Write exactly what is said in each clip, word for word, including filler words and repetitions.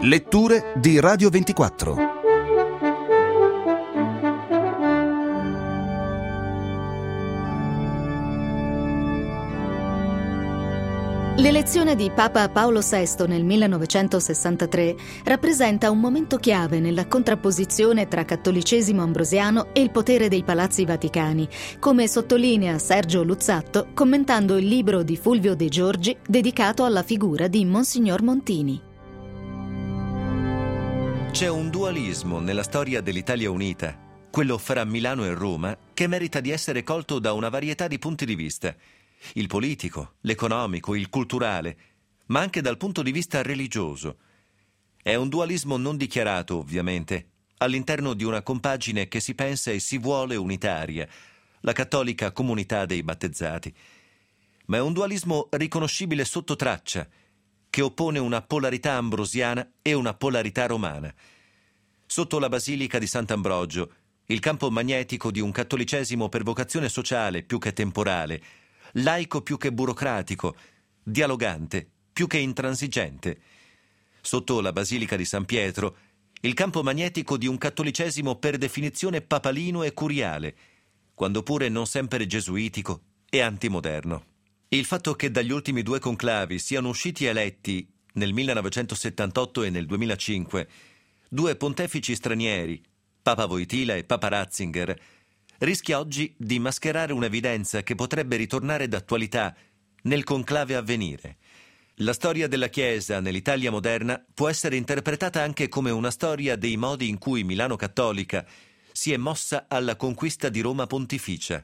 Letture di Radio ventiquattro. L'elezione di Papa Paolo sesto nel millenovecentosessantatré rappresenta un momento chiave nella contrapposizione tra cattolicesimo ambrosiano e il potere dei palazzi vaticani, come sottolinea Sergio Luzzatto commentando il libro di Fulvio De Giorgi dedicato alla figura di Monsignor Montini. C'è un dualismo nella storia dell'Italia unita, quello fra Milano e Roma, che merita di essere colto da una varietà di punti di vista. Il politico, l'economico, il culturale, ma anche dal punto di vista religioso. È un dualismo non dichiarato, ovviamente, all'interno di una compagine che si pensa e si vuole unitaria, la cattolica comunità dei battezzati. Ma è un dualismo riconoscibile sotto traccia, che oppone una polarità ambrosiana e una polarità romana. Sotto la Basilica di Sant'Ambrogio, il campo magnetico di un cattolicesimo per vocazione sociale più che temporale, laico più che burocratico, dialogante più che intransigente. Sotto la Basilica di San Pietro, il campo magnetico di un cattolicesimo per definizione papalino e curiale, quando pure non sempre gesuitico e antimoderno. Il fatto che dagli ultimi due conclavi siano usciti eletti, nel millenovecentosettantotto e nel duemilacinque, due pontefici stranieri, Papa Wojtyla e Papa Ratzinger, rischia oggi di mascherare un'evidenza che potrebbe ritornare d'attualità nel conclave a venire. La storia della Chiesa nell'Italia moderna può essere interpretata anche come una storia dei modi in cui Milano cattolica si è mossa alla conquista di Roma pontificia,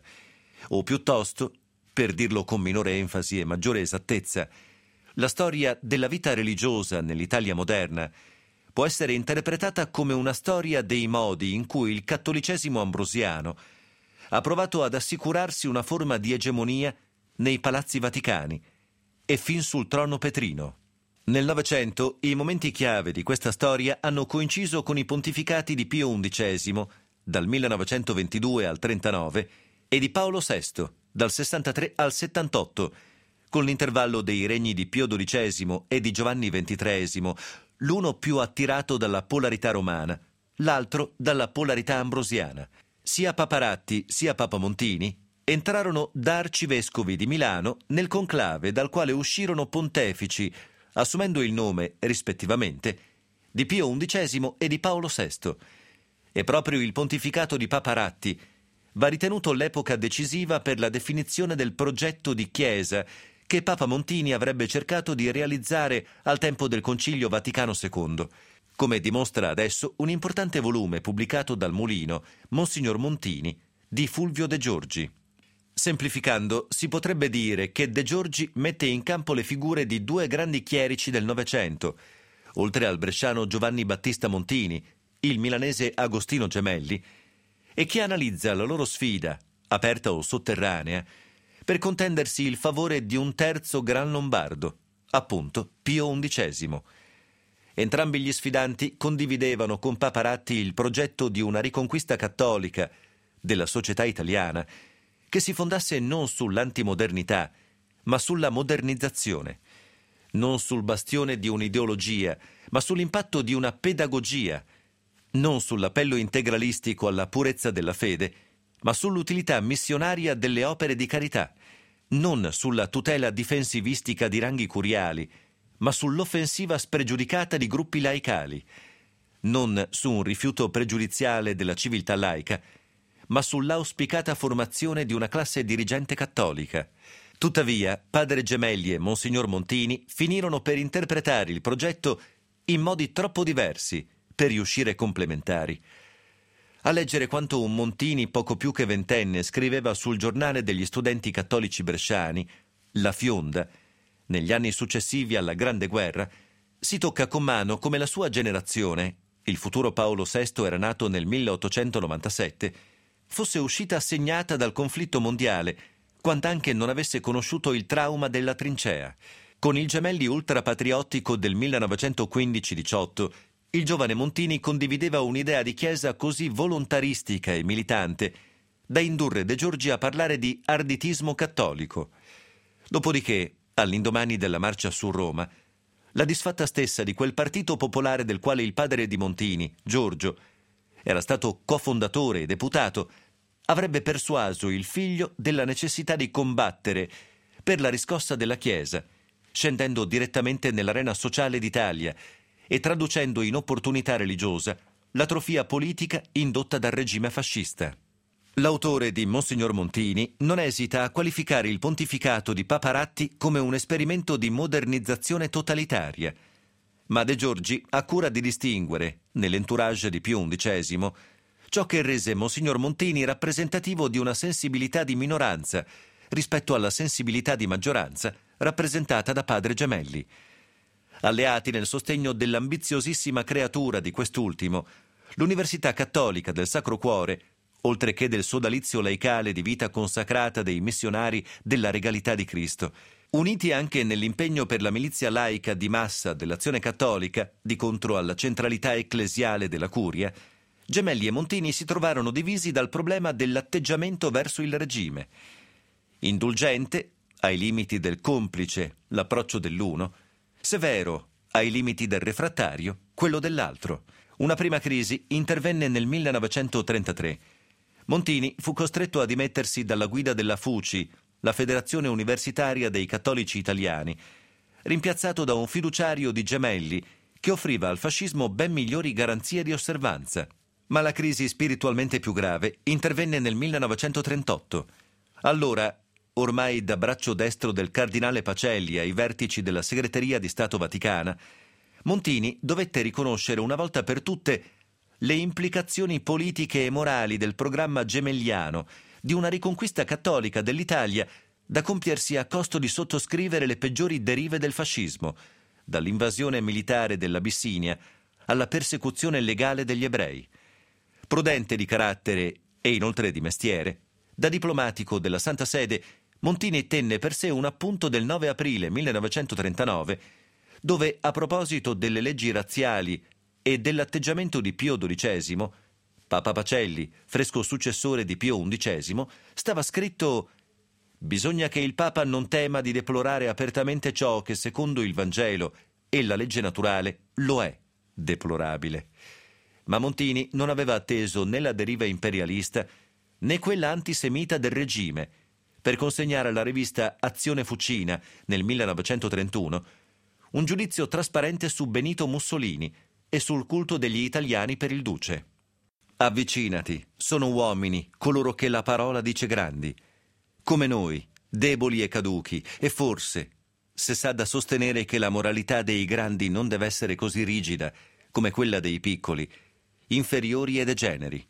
o piuttosto, per dirlo con minore enfasi e maggiore esattezza, la storia della vita religiosa nell'Italia moderna può essere interpretata come una storia dei modi in cui il cattolicesimo ambrosiano ha provato ad assicurarsi una forma di egemonia nei palazzi vaticani e fin sul trono petrino. Nel Novecento i momenti chiave di questa storia hanno coinciso con i pontificati di Pio undicesimo, dal millenovecentoventidue al trentanove, e di Paolo sesto, dal sessantatré al settantotto, con l'intervallo dei regni di Pio dodicesimo e di Giovanni ventitreesimo, l'uno più attirato dalla polarità romana, l'altro dalla polarità ambrosiana. Sia Papa Ratti sia Papa Montini entrarono da arcivescovi di Milano nel conclave dal quale uscirono pontefici, assumendo il nome, rispettivamente, di Pio undicesimo e di Paolo sesto. E proprio il pontificato di Papa Ratti va ritenuto l'epoca decisiva per la definizione del progetto di Chiesa che Papa Montini avrebbe cercato di realizzare al tempo del Concilio Vaticano secondo, come dimostra adesso un importante volume pubblicato dal Mulino, Monsignor Montini, di Fulvio De Giorgi. Semplificando, si potrebbe dire che De Giorgi mette in campo le figure di due grandi chierici del Novecento, oltre al bresciano Giovanni Battista Montini, il milanese Agostino Gemelli, e che analizza la loro sfida, aperta o sotterranea, per contendersi il favore di un terzo gran lombardo, appunto Pio undicesimo. Entrambi gli sfidanti condividevano con Papa Ratti il progetto di una riconquista cattolica della società italiana che si fondasse non sull'antimodernità, ma sulla modernizzazione, non sul bastione di un'ideologia, ma sull'impatto di una pedagogia, non sull'appello integralistico alla purezza della fede, ma sull'utilità missionaria delle opere di carità, non sulla tutela difensivistica di ranghi curiali, ma sull'offensiva spregiudicata di gruppi laicali, non su un rifiuto pregiudiziale della civiltà laica, ma sull'auspicata formazione di una classe dirigente cattolica. Tuttavia, padre Gemelli e Monsignor Montini finirono per interpretare il progetto in modi troppo diversi per riuscire complementari. A leggere quanto un Montini poco più che ventenne scriveva sul giornale degli studenti cattolici bresciani, La Fionda, negli anni successivi alla Grande Guerra, si tocca con mano come la sua generazione, il futuro Paolo sesto era nato nel milleottocentonovantasette, fosse uscita segnata dal conflitto mondiale, quand'anche non avesse conosciuto il trauma della trincea. Con il Gemelli ultrapatriottico del millenovecentoquindici diciotto, il giovane Montini condivideva un'idea di Chiesa così volontaristica e militante da indurre De Giorgi a parlare di arditismo cattolico. Dopodiché, all'indomani della marcia su Roma, la disfatta stessa di quel partito popolare del quale il padre di Montini, Giorgio, era stato cofondatore e deputato, avrebbe persuaso il figlio della necessità di combattere per la riscossa della Chiesa, scendendo direttamente nell'arena sociale d'Italia e traducendo in opportunità religiosa l'atrofia politica indotta dal regime fascista. L'autore di Monsignor Montini non esita a qualificare il pontificato di Papa Ratti come un esperimento di modernizzazione totalitaria, ma De Giorgi ha cura di distinguere, nell'entourage di Pio undicesimo, ciò che rese Monsignor Montini rappresentativo di una sensibilità di minoranza rispetto alla sensibilità di maggioranza rappresentata da padre Gemelli. Alleati nel sostegno dell'ambiziosissima creatura di quest'ultimo, l'Università Cattolica del Sacro Cuore, oltre che del sodalizio laicale di vita consacrata dei missionari della regalità di Cristo, uniti anche nell'impegno per la milizia laica di massa dell'Azione Cattolica, di contro alla centralità ecclesiale della Curia, Gemelli e Montini si trovarono divisi dal problema dell'atteggiamento verso il regime. Indulgente, ai limiti del complice, l'approccio dell'uno, severo, ai limiti del refrattario, quello dell'altro. Una prima crisi intervenne nel millenovecentotrentatré. Montini fu costretto a dimettersi dalla guida della F U C I, la Federazione Universitaria dei Cattolici Italiani, rimpiazzato da un fiduciario di Gemelli che offriva al fascismo ben migliori garanzie di osservanza. Ma la crisi spiritualmente più grave intervenne nel millenovecentotrentotto. Allora, ormai da braccio destro del cardinale Pacelli ai vertici della segreteria di Stato Vaticana, Montini dovette riconoscere una volta per tutte le implicazioni politiche e morali del programma gemelliano di una riconquista cattolica dell'Italia da compiersi a costo di sottoscrivere le peggiori derive del fascismo, dall'invasione militare dell'Abissinia alla persecuzione legale degli ebrei. Prudente di carattere e inoltre di mestiere, da diplomatico della Santa Sede, Montini tenne per sé un appunto del nove aprile millenovecentotrentanove, dove, a proposito delle leggi razziali e dell'atteggiamento di Pio dodicesimo, Papa Pacelli, fresco successore di Pio undicesimo, stava scritto: «Bisogna che il Papa non tema di deplorare apertamente ciò che, secondo il Vangelo e la legge naturale, lo è deplorabile». Ma Montini non aveva atteso né la deriva imperialista né quella antisemita del regime per consegnare alla rivista Azione Fucina nel millenovecentotrentuno un giudizio trasparente su Benito Mussolini e sul culto degli italiani per il duce. Avvicinati, sono uomini coloro che la parola dice grandi, come noi, deboli e caduchi, e forse, se sa da sostenere che la moralità dei grandi non deve essere così rigida come quella dei piccoli, inferiori e degeneri.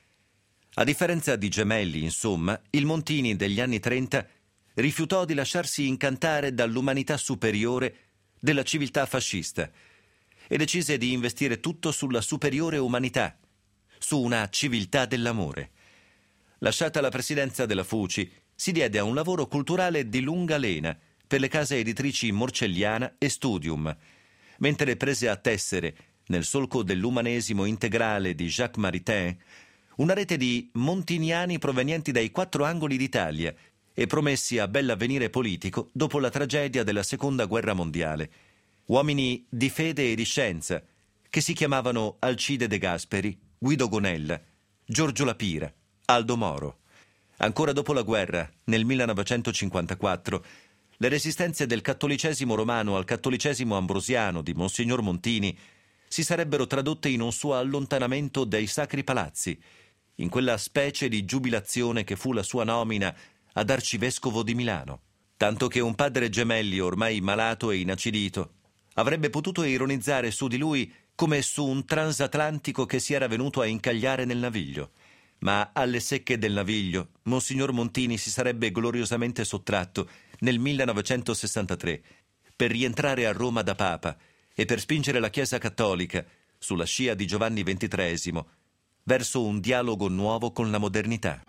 A differenza di Gemelli, insomma, il Montini degli anni trenta rifiutò di lasciarsi incantare dall'umanità superiore della civiltà fascista e decise di investire tutto sulla superiore umanità, su una civiltà dell'amore. Lasciata la presidenza della F U C I, si diede a un lavoro culturale di lunga lena per le case editrici Morcelliana e Studium, mentre prese a tessere, nel solco dell'umanesimo integrale di Jacques Maritain, una rete di montiniani provenienti dai quattro angoli d'Italia e promessi a bell'avvenire politico dopo la tragedia della Seconda Guerra Mondiale. Uomini di fede e di scienza, che si chiamavano Alcide De Gasperi, Guido Gonella, Giorgio Lapira, Aldo Moro. Ancora dopo la guerra, nel millenovecentocinquantaquattro, le resistenze del cattolicesimo romano al cattolicesimo ambrosiano di Monsignor Montini si sarebbero tradotte in un suo allontanamento dai sacri palazzi, in quella specie di giubilazione che fu la sua nomina ad arcivescovo di Milano, tanto che un padre Gemelli ormai malato e inacidito avrebbe potuto ironizzare su di lui come su un transatlantico che si era venuto a incagliare nel naviglio. Ma alle secche del naviglio Monsignor Montini si sarebbe gloriosamente sottratto nel millenovecentosessantatré per rientrare a Roma da Papa e per spingere la Chiesa Cattolica, sulla scia di Giovanni ventitreesimo, verso un dialogo nuovo con la modernità.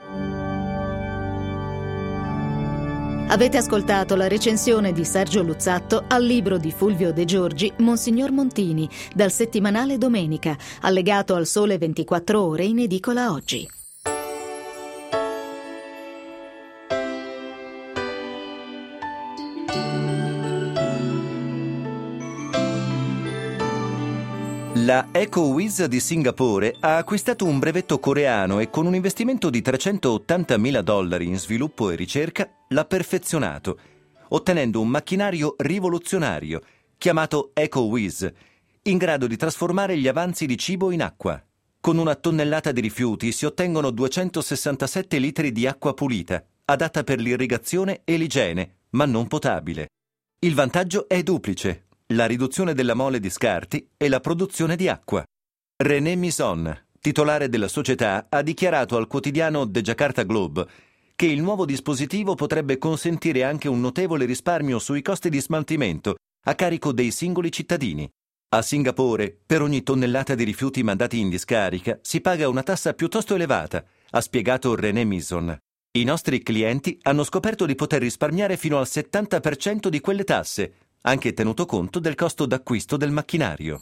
Avete ascoltato la recensione di Sergio Luzzatto al libro di Fulvio De Giorgi, Monsignor Montini, dal settimanale Domenica, allegato al Sole ventiquattro Ore in edicola oggi. La EcoWiz di Singapore ha acquistato un brevetto coreano e con un investimento di trecentottantamila dollari in sviluppo e ricerca l'ha perfezionato, ottenendo un macchinario rivoluzionario chiamato EcoWiz, in grado di trasformare gli avanzi di cibo in acqua. Con una tonnellata di rifiuti si ottengono duecentosessantasette litri di acqua pulita, adatta per l'irrigazione e l'igiene, ma non potabile. Il vantaggio è duplice: la riduzione della mole di scarti e la produzione di acqua. René Mison, titolare della società, ha dichiarato al quotidiano The Jakarta Globe che il nuovo dispositivo potrebbe consentire anche un notevole risparmio sui costi di smaltimento a carico dei singoli cittadini. A Singapore, per ogni tonnellata di rifiuti mandati in discarica, si paga una tassa piuttosto elevata, ha spiegato René Mison. I nostri clienti hanno scoperto di poter risparmiare fino al settanta per cento di quelle tasse, anche tenuto conto del costo d'acquisto del macchinario.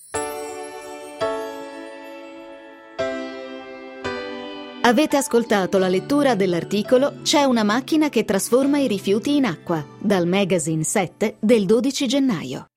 Avete ascoltato la lettura dell'articolo C'è una macchina che trasforma i rifiuti in acqua, dal magazine sette del dodici gennaio.